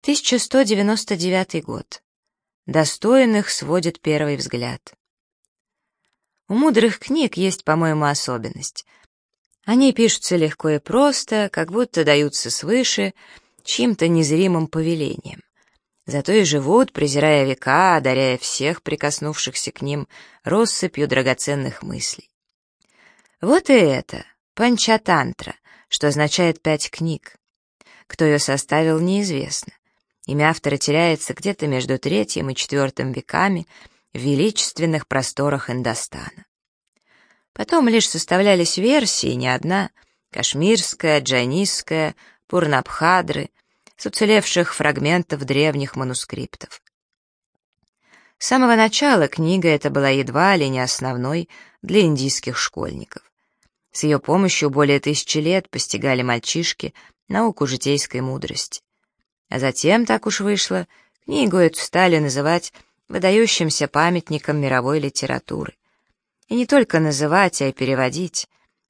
1199 год. Достойных сводит первый взгляд. У мудрых книг есть, по-моему, особенность. Они пишутся легко и просто, как будто даются свыше, чьим-то незримым повелением. Зато и живут, презирая века, одаряя всех, прикоснувшихся к ним, россыпью драгоценных мыслей. Вот и это, Панчатантра, что означает 5 книг. Кто ее составил, неизвестно. Имя автора теряется где-то между третьим и четвертым веками в величественных просторах Индостана. Потом лишь составлялись версии, не одна, кашмирская, джайнистская, пурнабхадры, с уцелевших фрагментов древних манускриптов. С самого начала книга эта была едва ли не основной для индийских школьников. С ее помощью более 1000 лет постигали мальчишки науку житейской мудрости. А затем, так уж вышло, книгу эту стали называть выдающимся памятником мировой литературы. И не только называть, а и переводить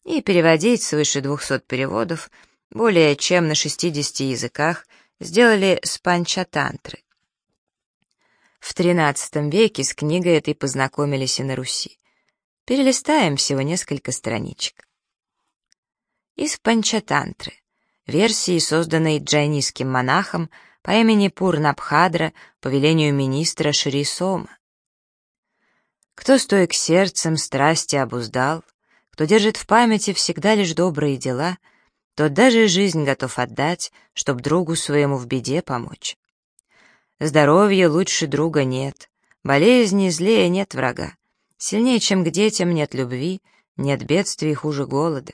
свыше 200 переводов, более чем на 60 языках, сделали с Панчатантры. В XIII веке с книгой этой познакомились и на Руси. Перелистаем всего несколько страничек. Из Панчатантры, версии, созданной джайнистским монахом по имени Пурнабхадра по велению министра Шри Сома. Кто стойк сердцем страсти обуздал, кто держит в памяти всегда лишь добрые дела, тот даже жизнь готов отдать, чтоб другу своему в беде помочь. Здоровья лучше друга нет, болезни злее нет врага, сильнее, чем к детям, нет любви, нет бедствий хуже голода.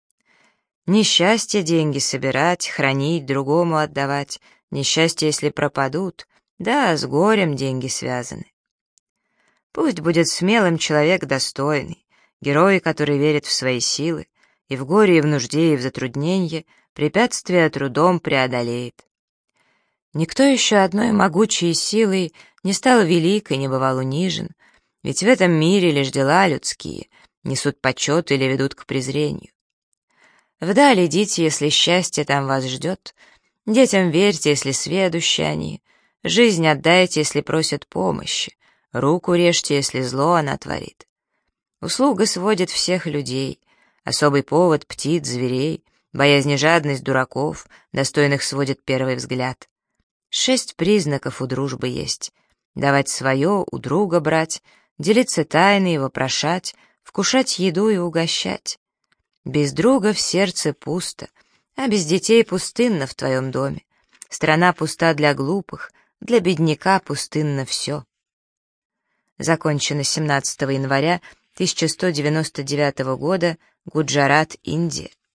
Несчастье деньги собирать, хранить, другому отдавать, несчастье, если пропадут, да, с горем деньги связаны. Пусть будет смелым человек достойный, герой, который верит в свои силы, и в горе, и в нужде, и в затрудненье препятствия трудом преодолеет. Никто еще одной могучей силой не стал велик и не бывал унижен, ведь в этом мире лишь дела людские несут почет или ведут к презрению. Вдаль идите, если счастье там вас ждет, детям верьте, если сведущи они, жизнь отдайте, если просят помощи, руку режьте, если зло она творит. Услуга сводит всех людей, особый повод птиц, зверей, боязнь и жадность дураков, достойных сводит первый взгляд. 6 признаков у дружбы есть: давать свое, у друга брать, делиться тайной и вопрошать, вкушать еду и угощать. Без друга в сердце пусто, а без детей пустынно в твоем доме. Страна пуста для глупых, для бедняка пустынно все. Закончено 17 января 1199 года, Гуджарат, Индия.